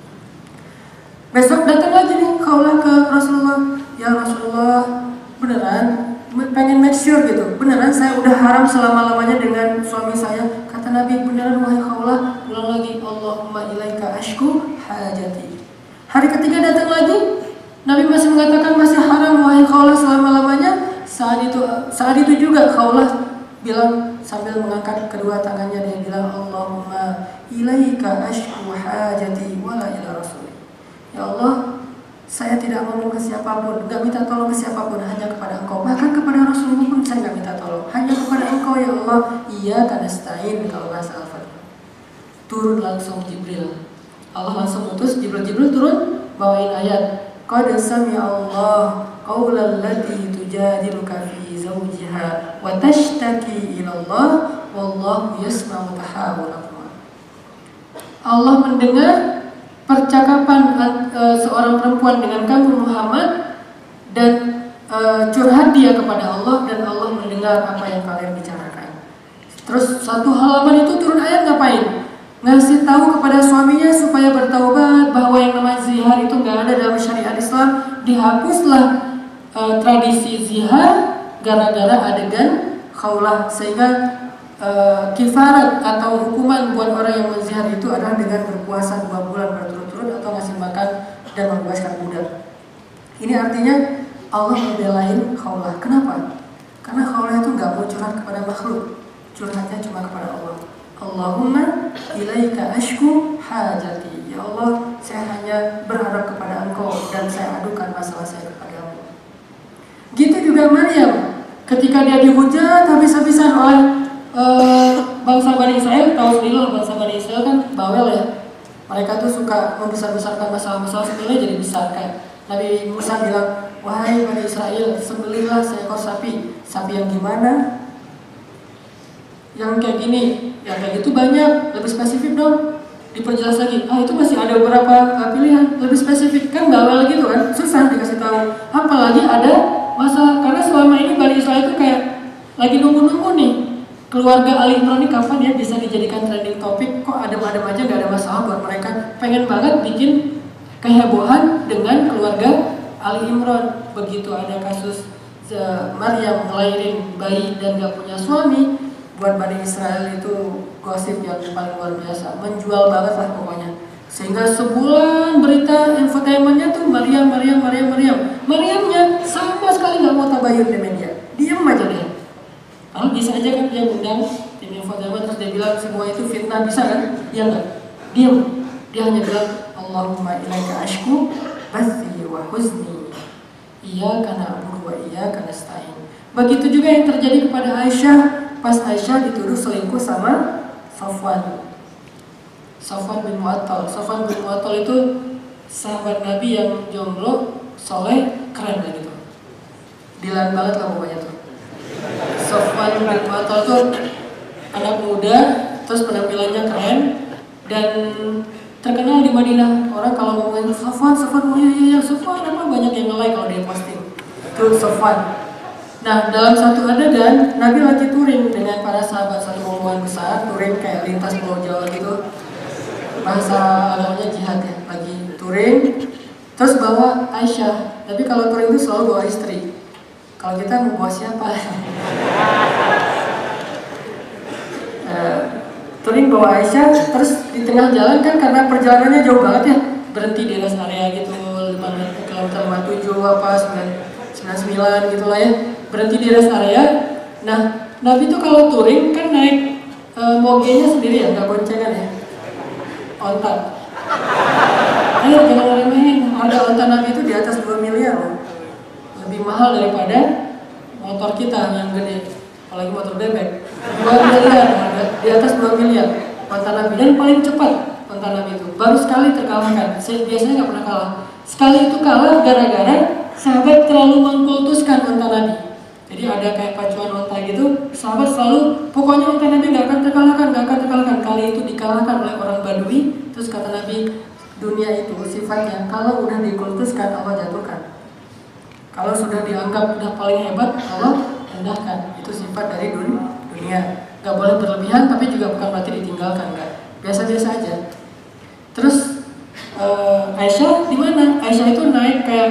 Besok datang lagi nih Khawlah ke Rasulullah. Ya Rasulullah, beneran pengen make sure gitu, beneran saya udah haram selama-lamanya dengan suami saya. Kata Nabi, beneran wahai Khawlah. Ulang lagi, Allahumma ilaika ashku hajati. Hari ketiga datang lagi, Nabi masih mengatakan masih haram wahai Khawlah selama-lamanya. Saat itu juga Khawlah bilang sambil mengangkat kedua tangannya, dia bilang, Allahumma ilaika ashku hajati wala ila rasul. Ya Allah, saya tidak ngomong ke siapapun, gak minta tolong ke siapapun, hanya kepada Engkau. Bahkan kepada Rasulullah pun saya gak minta tolong, hanya kepada Engkau ya Allah. Iyyaka nasta'in kalau bahasa Al-Fatihah. Turun langsung Jibril. Allah langsung utus Jibril turun bawain ayat. Qad sami'a Allah qaulal lati tujadiluka fi zawjiha wa tashtaki ila Allah wallahu yasma'u tahawurakum. Allah mendengar percakapan seorang perempuan dengan kamu Muhammad dan curhat dia kepada Allah, dan Allah mendengar apa yang kalian bicarakan. Terus satu halaman itu turun ayat ngapain? Ngasih tahu kepada suaminya supaya bertaubat bahwa yang namanya zihar itu nggak ada dalam syariat Islam. Dihapuslah tradisi zihar gara-gara adegan Khawlah, sehingga kifarat atau hukuman buat orang yang menzihar itu adalah dengan berpuasa 2 bulan berturut-turut atau ngasih makan dan membebaskan budak. Ini artinya Allah membelain Khawlah. Kenapa? Karena Khawlah itu nggak mau curhat kepada makhluk, curhatnya cuma kepada Allah. Allahumma ilaika ashku hajati. Ya Allah, saya hanya berharap kepada Engkau dan saya adukan masalah saya kepadamu. Gitu juga Maryam, ketika dia dihujat habis-habisan oleh bangsa Bani Israel. Tahu sendiri lah, bangsa Bani Israel kan bawel ya. Mereka tuh suka membesar-besarkan masalah-masalah sepele jadi besar. Kayak Nabi Musa bilang, wahai Bani Israel, sembelihlah seekor sapi. Sapi yang gimana? Yang kayak gini, yang kayak gitu banyak. Lebih spesifik dong, diperjelas lagi. Itu masih ada beberapa pilihan, lebih spesifik. Kan bawel gitu kan, susah dikasih tahu. Apalagi ada masalah, karena selama ini Bani Israel itu kayak lagi nunggu-nunggu nih keluarga Ali Imran ini kapan ya bisa dijadikan trending topik, kok adem-adem aja gak ada masalah buat mereka. Pengen banget bikin kehebohan dengan keluarga Ali Imran. Begitu ada kasus Maryam ngelahirin bayi dan gak punya suami, buat Bani Israel itu gosip yang paling luar biasa, menjual banget lah pokoknya. Sehingga sebulan berita infotainmentnya tuh Maryam. Maryamnya sama sekali gak mau tabayun di media, diam aja deh. Kalau bisa aja kan dia undang tim infotainment terus dia bilang semua itu fitnah, bisa kan? Dia enggak, diam. Dia hanya bilang Allahumma ilaika ashku bathi wa huzni iyyaka na'budu wa iyyaka nasta'in. Begitu juga yang terjadi kepada Aisyah pas Aisyah dituduh selingkuh sama Safwan bin Mu'attal. Safwan bin Mu'attal itu sahabat Nabi yang jomblo, soleh, keren lah gitu. Dilan banget lah pokoknya tuh. Safwan bin Mu'attal tuh anak muda, terus penampilannya keren dan terkenal di Madinah. Orang kalau ngomongin Safwan, oh iya Safwan, apa banyak yang nge-like kalau dia posting. Itu Safwan. Nah, dalam satu adegan Nabi lagi touring dengan para sahabat, satu rombongan besar, touring kayak lintas Pulau Jawa gitu. Bahasa agamanya jihad ya, lagi touring. Terus bawa Aisyah. Tapi kalau touring itu selalu bawa istri. Kalau kita mau bawa siapa? Touring bawa Aisyah, terus di tengah jalan kan karena perjalanannya jauh banget ya, berhenti di rest area gitu, 5 km 57 apa 99 gitu lah ya, berhenti di rest area. Nah, Nabi tuh kalau touring kan naik mogenya sendiri ya, nggak boncengan ya, onta. Ayo jangan remehin, harga onta Nabi itu di atas 2 miliar loh, lebih mahal daripada motor kita yang gede, apalagi motor bebek. 2 miliar harga, di atas 2 miliar onta Nabi, dan paling cepat onta Nabi itu, baru sekali terkalahkan. Biasanya nggak pernah kalah. Sekali itu kalah gara-gara sahabat terlalu mengkultuskan onta Nabi. Jadi ada kayak pacuan onta gitu, sahabat selalu pokoknya onta Nabi nggak akan terkalahkan. Kali itu dikalahkan oleh orang Badui. Terus kata Nabi, dunia itu sifatnya kalau udah dikultuskan Allah jatuhkan, kalau sudah dianggap udah paling hebat Allah rendahkan. Itu sifat dari dunia. Gak boleh berlebihan, tapi juga bukan berarti ditinggalkan, kan? Biasa-biasa aja. Terus Aisyah di mana? Aisyah itu naik kayak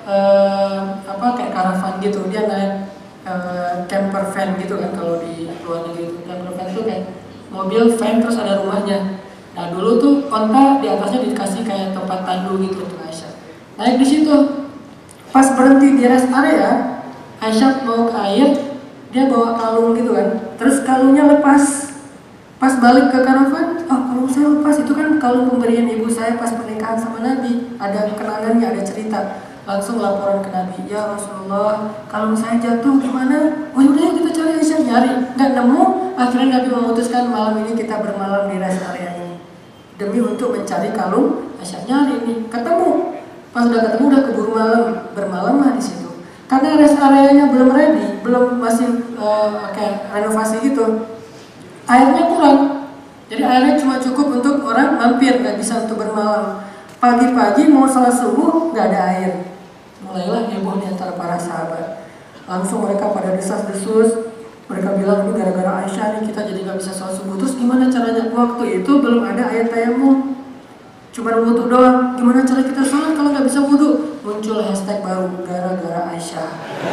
kayak karavan gitu. Dia naik camper van gitu kan, kalau di luar negeri itu camper van itu kayak mobil van terus ada rumahnya. Nah dulu tuh onta di atasnya dikasih kayak tempat tandu gitu untuk Aisyah. Naik di situ. Pas berhenti di rest area, Aisyah mau ke air, dia bawa kalung gitu kan. Terus kalungnya lepas. Pas balik ke karavan, kalung saya lepas. Itu kan kalung pemberian ibu saya pas pernikahan sama Nabi. Ada kenangannya, ada cerita. Langsung laporan ke Nabi, ya Rasulullah, kalung saya jatuh gimana? Oh yaudah kita cari Aisyah, nyari. Nggak nemu, akhirnya Nabi memutuskan malam ini kita bermalam di rest area ini. Demi untuk mencari kalung Aisyah, nyari nih, ketemu. Pas udah ketemu udah keburu malam, bermalam lah di situ. Karena rest areanya belum ready, belum masih kayak renovasi gitu. Airnya kurang, jadi airnya cuma cukup untuk orang mampir, nggak bisa untuk bermalam. Pagi-pagi mau salat subuh nggak ada air, mulailah heboh di antara para sahabat. Langsung mereka pada desas-desus, mereka bilang ini gara-gara Aisyah nih kita jadi nggak bisa salat subuh. Terus gimana caranya? Waktu itu belum ada ayat tayamum, cuma wudu doang. Gimana cara kita salat kalau nggak bisa wudu? Muncul hashtag baru, gara-gara Aisyah.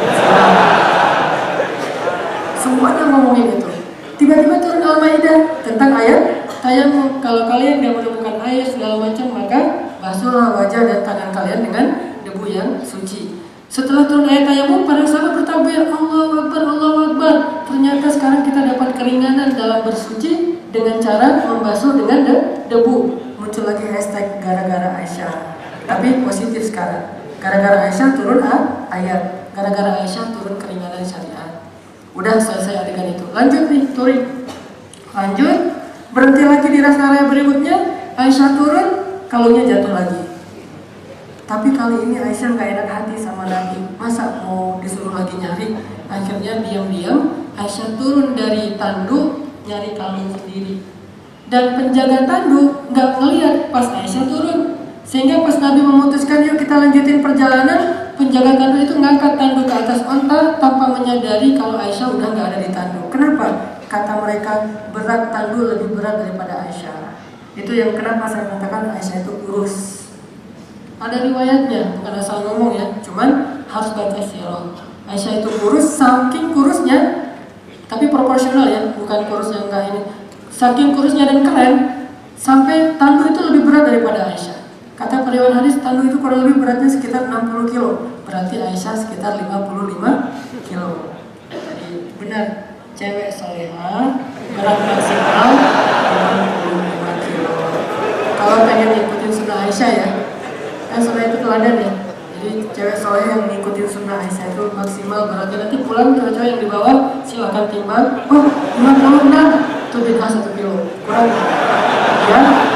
Semuanya ngomongin itu. Tiba-tiba turun Al-Maidah tentang ayat tayamum. Kalau kalian tidak menemukan air segala macam, maka basuhlah wajah dan tangan kalian dengan debu yang suci. Setelah turun ayat tayamum, para sahabat bertakbir, Allahu Akbar, Allahu Akbar. Ternyata sekarang kita dapat keringanan dalam bersuci dengan cara membasuh dengan debu. Muncul lagi hashtag gara-gara Aisyah. Tapi positif sekarang. Gara-gara Aisyah turun ayat. Gara-gara Aisyah turun keringanan syariat. Udah selesai adegan itu. Lanjut nih, touring. Lanjut, berhenti lagi di rest area berikutnya. Aisyah turun, kalungnya jatuh lagi. Tapi kali ini Aisyah gak enak hati sama Nabi. Masa mau disuruh lagi nyari? Akhirnya diam-diam Aisyah turun dari tandu nyari kalung sendiri. Dan penjaga tandu gak ngeliat pas Aisyah turun. Sehingga pas Nabi memutuskan yuk kita lanjutin perjalanan, penjaga tanduk itu ngangkat tanduk ke atas onta tanpa menyadari kalau Aisyah udah nggak ada di tanduk. Kenapa? Kata mereka berat tanduk lebih berat daripada Aisyah. Itu yang kenapa saya katakan Aisyah itu kurus. Ada riwayatnya, bukan asal ngomong ya, cuman harus baca sirah. Aisyah itu kurus, saking kurusnya, tapi proporsional ya, bukan kurus yang enggak ini. Saking kurusnya dan keren, sampai tanduk itu lebih berat daripada Aisyah. Kata perawi hadis, tanduk itu kurang lebih beratnya sekitar 60 kilo. Berarti Aisyah sekitar 55 kilo. Jadi benar, cewek soleha berat maksimal 55 kilo. Kalau pengen ngikutin sunnah Aisyah ya, kan sunnah itu teladan ya. Jadi cewek soleh yang ngikutin sunnah Aisyah itu maksimal beratnya. Nanti pulang cewek-cewek yang di bawah silakan timbang. Oh, 56 itu bid'ah 1 kilo. Kurang ya.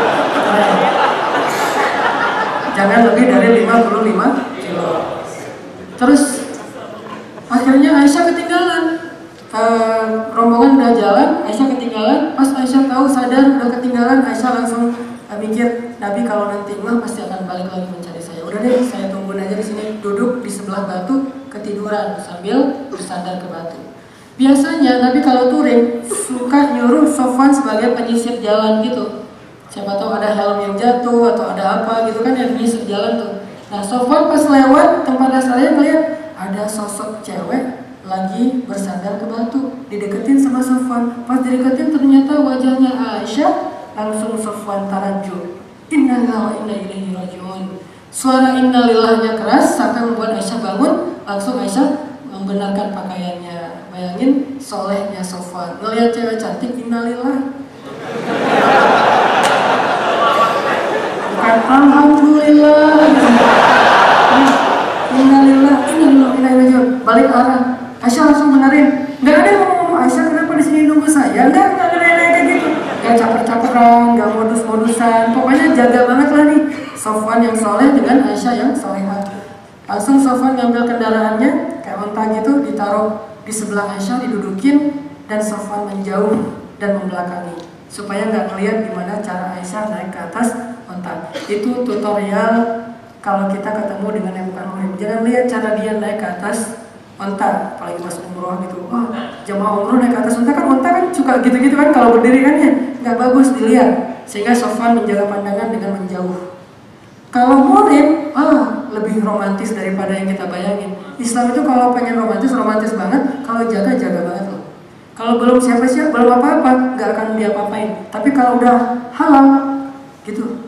Jangan lebih dari 55 kilo. Terus akhirnya Aisyah ketinggalan. Rombongan udah jalan, Aisyah ketinggalan. Pas Aisyah tahu sadar udah ketinggalan, Aisyah langsung mikir, Nabi kalau nanti mah pasti akan balik lagi mencari saya. Udah deh, saya tungguin aja di sini, duduk di sebelah batu, ketiduran sambil bersandar ke batu. Biasanya Nabi kalau touring suka nyuruh Sofwan sebagai penyisir jalan gitu. Siapa tahu ada helm yang jatuh atau ada apa gitu kan yang penyisir jalan tuh. Nah, Sofwan pas lewat tempat dasarnya ngeliat ada sosok cewek lagi bersandar ke batu, dideketin sama Sofwan. Pas dideketin ternyata wajahnya Aisyah, langsung Sofwan tarajum. Innalillahi wa inna ilaihi raji'un. Suara innalillahnya keras sampai membuat Aisyah bangun. Langsung Aisyah membenarkan pakaiannya. Bayangin solehnya Sofwan ngelihat cewek cantik, innalillah. Bukan alhamdulillah. Innalillah, innalillah. Balik arah. Aisyah langsung benerin, nggak ada yang ngomong Aisyah kenapa di sini nunggu saya, nggak ada kayak gitu, nggak caper-caperan, nggak modus-modusan, pokoknya jaga banget lah nih Sofwan yang soleh dengan Aisyah yang solehah. Langsung Sofwan ngambil kendaraannya kayak onta gitu, ditaruh di sebelah Aisyah, didudukin, dan Sofwan menjauh dan membelakangi supaya nggak ngeliat gimana cara Aisyah naik ke atas onta. Itu tutorial kalau kita ketemu dengan yang bukan muhrim. Jangan lihat cara dia naik ke atas onta, apalagi pas umroh gitu. Wah, jamaah umroh naik ke atas onta kan, onta kan suka gitu-gitu kan kalau berdiri kan ya, nggak bagus dilihat. Sehingga Sofwan menjaga pandangan dengan menjauh. Kalau muhrim, lebih romantis daripada yang kita bayangin. Islam itu kalau pengen romantis, romantis banget. Kalau jaga banget loh. Kalau belum siapa-siapa, belum apa-apa, nggak akan dia apa-apain. Tapi kalau udah halal, gitu.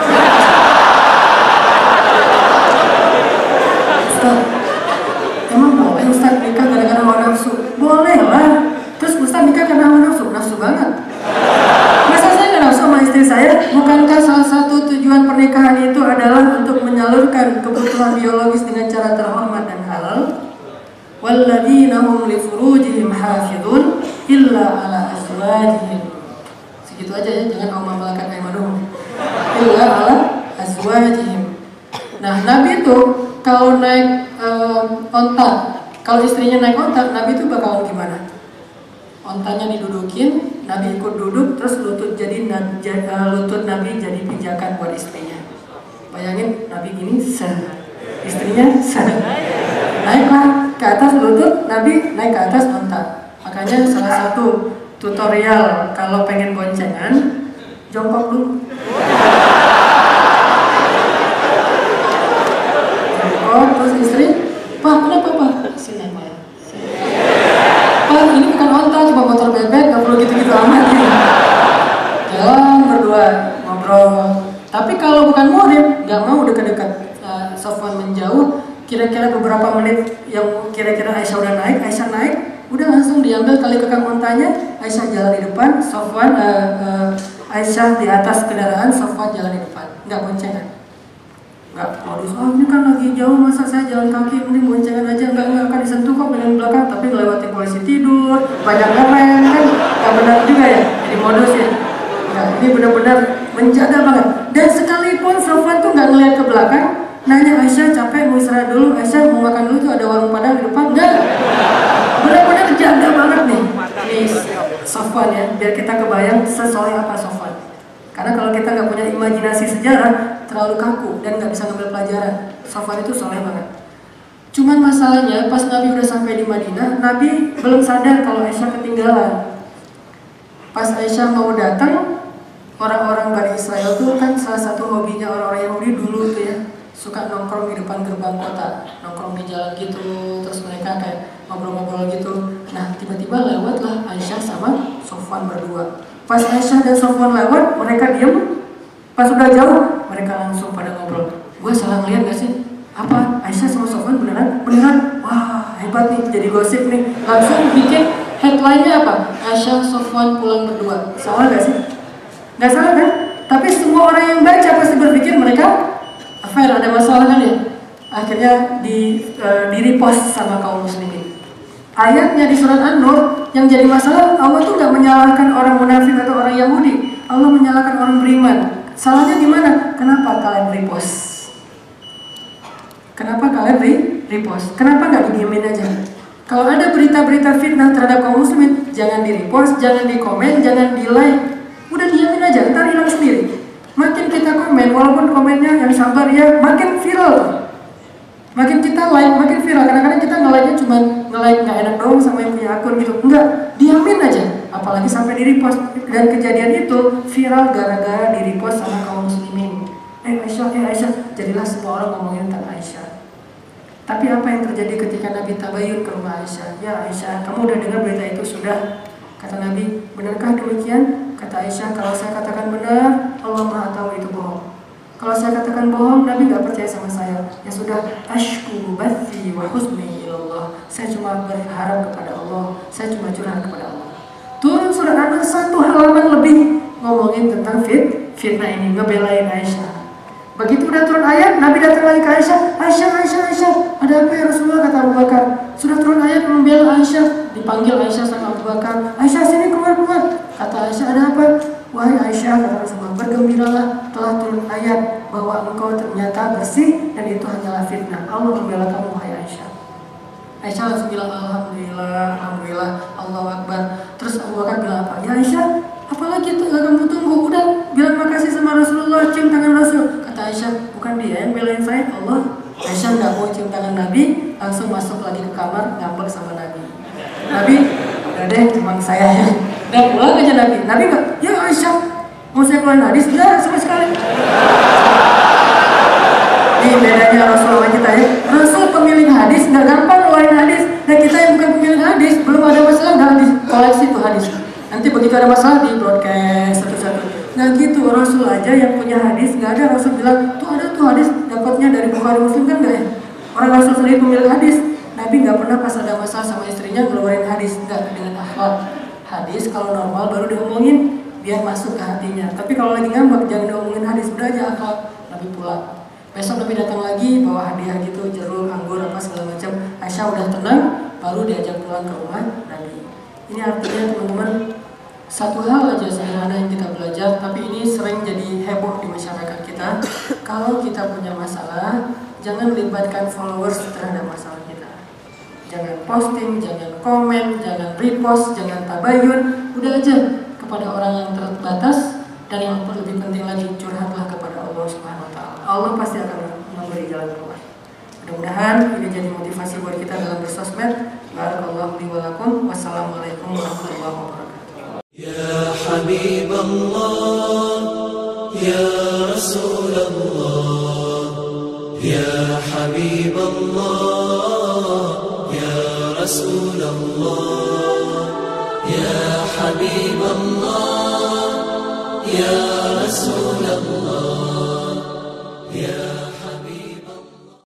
Emang boleh Ustaz nikah gara-gara hawa nafsu? Boleh lah. Terus Ustaz nikah karena hawa nafsu? Nafsu banget. Masa saya nggak nafsu sama istri saya? Bukankah salah satu tujuan pernikahan itu adalah untuk menyalurkan kebutuhan biologis dengan cara terhormat dan halal? Walladzina hum li furujihim hafidun illa ala azwajihim. Segitu aja ya, jangan Allah malakat aimanuhum. Illa ala azwajihim. Nah, Nabi itu kalau naik onta, kalau istrinya naik onta, Nabi itu bakalan gimana? Ontanya didudukin, Nabi ikut duduk, terus lutut Nabi jadi pijakan buat istrinya. Bayangin Nabi gini, istrinya naiklah ke atas lutut, Nabi naik ke atas onta. Makanya salah satu tutorial kalau pengen boncengan, jongkok dulu. Terus istri, Pak, kenapa Pak? Sini Pak. Pak, ini bukan onta, cuma motor bebek, nggak perlu gitu-gitu amat gitu. Jalan berdua, ngobrol. Tapi kalau bukan muhrim, nggak mau dekat-dekat. Sofwan menjauh, kira-kira beberapa menit yang kira-kira Aisyah udah naik, Aisyah naik, udah langsung diambil tali kekang ontanya, Aisyah jalan di depan, Sofwan, Aisyah di atas kendaraan, Sofwan jalan di depan, nggak boncengan. Nggak modus, ini kan lagi jauh, masa saya jalan kaki, mending boncengan aja, nggak akan disentuh kok dengan belakang, tapi melewati polisi tidur, banyak ngerem, kan nggak benar juga ya, jadi modus ya. Nah, ini benar-benar menjaga banget. Dan sekalipun Sofwan tuh nggak ngeliat ke belakang, nanya Aisyah capek mau istirahat dulu, Aisyah mau makan dulu tuh ada warung Padang di depan, nggak, benar-benar jaga banget nih Sofwan ya, biar kita kebayang sesoleh apa Sofwan. Karena kalau kita nggak punya imajinasi sejarah, terlalu kaku dan nggak bisa ngambil pelajaran. Sofwan itu soleh banget. Cuman masalahnya pas Nabi udah sampai di Madinah, Nabi belum sadar kalau Aisyah ketinggalan. Pas Aisyah mau datang, orang-orang Bani Israel tuh kan salah satu hobinya orang-orang Yahudi dulu tuh ya, suka nongkrong di depan gerbang kota, nongkrong di jalan gitu, terus mereka kayak ngobrol-ngobrol gitu. Nah tiba-tiba lewatlah Aisyah sama Sofwan berdua. Pas Aisyah dan Sofwan lewat, mereka diem. Pas udah jauh, mereka langsung pada ngobrol. Gue salah ngeliat gak sih? Apa? Aisyah sama Sofwan beneran? Beneran? Wah hebat nih, jadi gosip nih. Langsung bikin headline-nya apa? Aisyah Sofwan pulang berdua. Salah gak sih? Gak salah kan? Tapi semua orang yang baca pasti berpikir mereka affair, ada masalah kan ya? Akhirnya di repost sama kaum muslimin. Ayatnya di surat An-Nur yang jadi masalah, Allah tuh gak menyalahkan orang munafik atau orang Yahudi. Allah menyalahkan orang beriman. Salahnya di mana? Kenapa kalian repost? Kenapa kalian repost? Kenapa nggak didiemin aja? Kalau ada berita-berita fitnah terhadap kaum muslimin, jangan di repost, jangan di komen, jangan di like. Udah diemin aja, ntar hilang sendiri. Makin kita komen, walaupun komennya yang sabar ya, makin viral. Makin kita like, makin viral. Kadang-kadang kita nge-like-nya cuma nge-like nggak enak doang sama yang punya akun gitu. Enggak, diamin aja. Apalagi sampai di repost. Dan kejadian itu viral gara-gara di repost sama kaum muslimin. Aisyah, jadilah semua orang ngomongin tentang Aisyah. Tapi apa yang terjadi ketika Nabi tabayun ke rumah Aisyah? Ya Aisyah, kamu udah dengar berita itu sudah? Kata Nabi, benarkah demikian? Kata Aisyah, kalau saya katakan benar, Allah Maha tahu itu bohong. Kalau saya katakan bohong, Nabi gak percaya sama saya. Ya sudah, ashku bathi wa husni ilallah. Saya cuma berharap kepada Allah, saya cuma curhat kepada Allah. Turun surat An-Nur 1 halaman lebih ngomongin tentang fitnah ini, ngebelain Aisyah. Begitu udah turun ayat, Nabi datang lagi ke Aisyah. Aisyah, ada apa ya Rasulullah? Kata Abu Bakar. Sudah turun ayat membela Aisyah. Dipanggil Aisyah sama Abu Bakar. Aisyah sini keluar. Kata Aisyah, ada apa? Wahai Aisyah, kata Rasulullah, bergembiralah, telah turun ayat bahwa engkau ternyata bersih dan itu hanyalah fitnah. Allah membela kamu, wahai Aisyah. Aisyah langsung bilang alhamdulillah, Allahu Akbar. Terus Abu Bakar bilang apa? Ya Aisyah, apalagi tuh kamu tunggu? Udah bilang makasih sama Rasulullah, cium tangan Rasul. Kata Aisyah, bukan dia yang belain saya, Allah. Aisyah nggak mau cium tangan Nabi, langsung masuk lagi ke kamar ngambek sama Nabi. Nabi, udah deh, cuma saya ya. Udah pulang aja Nabi. Nabi nggak, ya Aisyah, mau saya keluarin hadis? Enggak, sama sekali. Ini bedanya Rasulullah kita ya. Rasul pemilik hadis, nggak gampang keluarin hadis. Dan kita yang bukan pemilik hadis, belum ada masalah, nggak dikoleksi tuh hadis. Nanti begitu ada masalah di broadcast satu-satu. Nggak gitu, Rasul aja yang punya hadis, nggak ada Rasul bilang, tuh ada tuh hadis dapatnya dari Bukhari Muslim, kan nggak ya? Orang Rasul sendiri pemilik hadis. Nabi nggak pernah pas ada masalah sama istrinya ngeluarin hadis, nggak, dengan akhlak. Hadis kalau normal baru diomongin biar masuk ke hatinya. Tapi kalau lagi ngambek jangan diomongin hadis, udah aja akhlak. Nabi pulang. Besok Nabi datang lagi bawa hadiah gitu, jeruk, anggur, apa segala macam. Aisyah udah tenang, baru diajak pulang ke rumah Nabi. Ini artinya teman-teman, satu hal aja sederhana yang kita belajar, tapi ini sering jadi heboh di masyarakat kita. Kalau kita punya masalah, jangan libatkan followers terhadap masalah kita. Jangan posting, jangan komen, jangan repost, jangan tabayun. Udah aja kepada orang yang terbatas, dan yang lebih penting lagi, curhatlah kepada Allah Subhanahu wa Ta'ala. Allah pasti akan memberi jalan keluar. Mudah-mudahan ini jadi motivasi buat kita dalam bersosmed. Barakallahu li wa lakum. Wassalamualaikum warahmatullahi wabarakatuh. Ya Habibullah, Ya Rasulullah, Ya Habibullah, Ya Rasulullah, Ya Habibullah, Ya Rasulullah.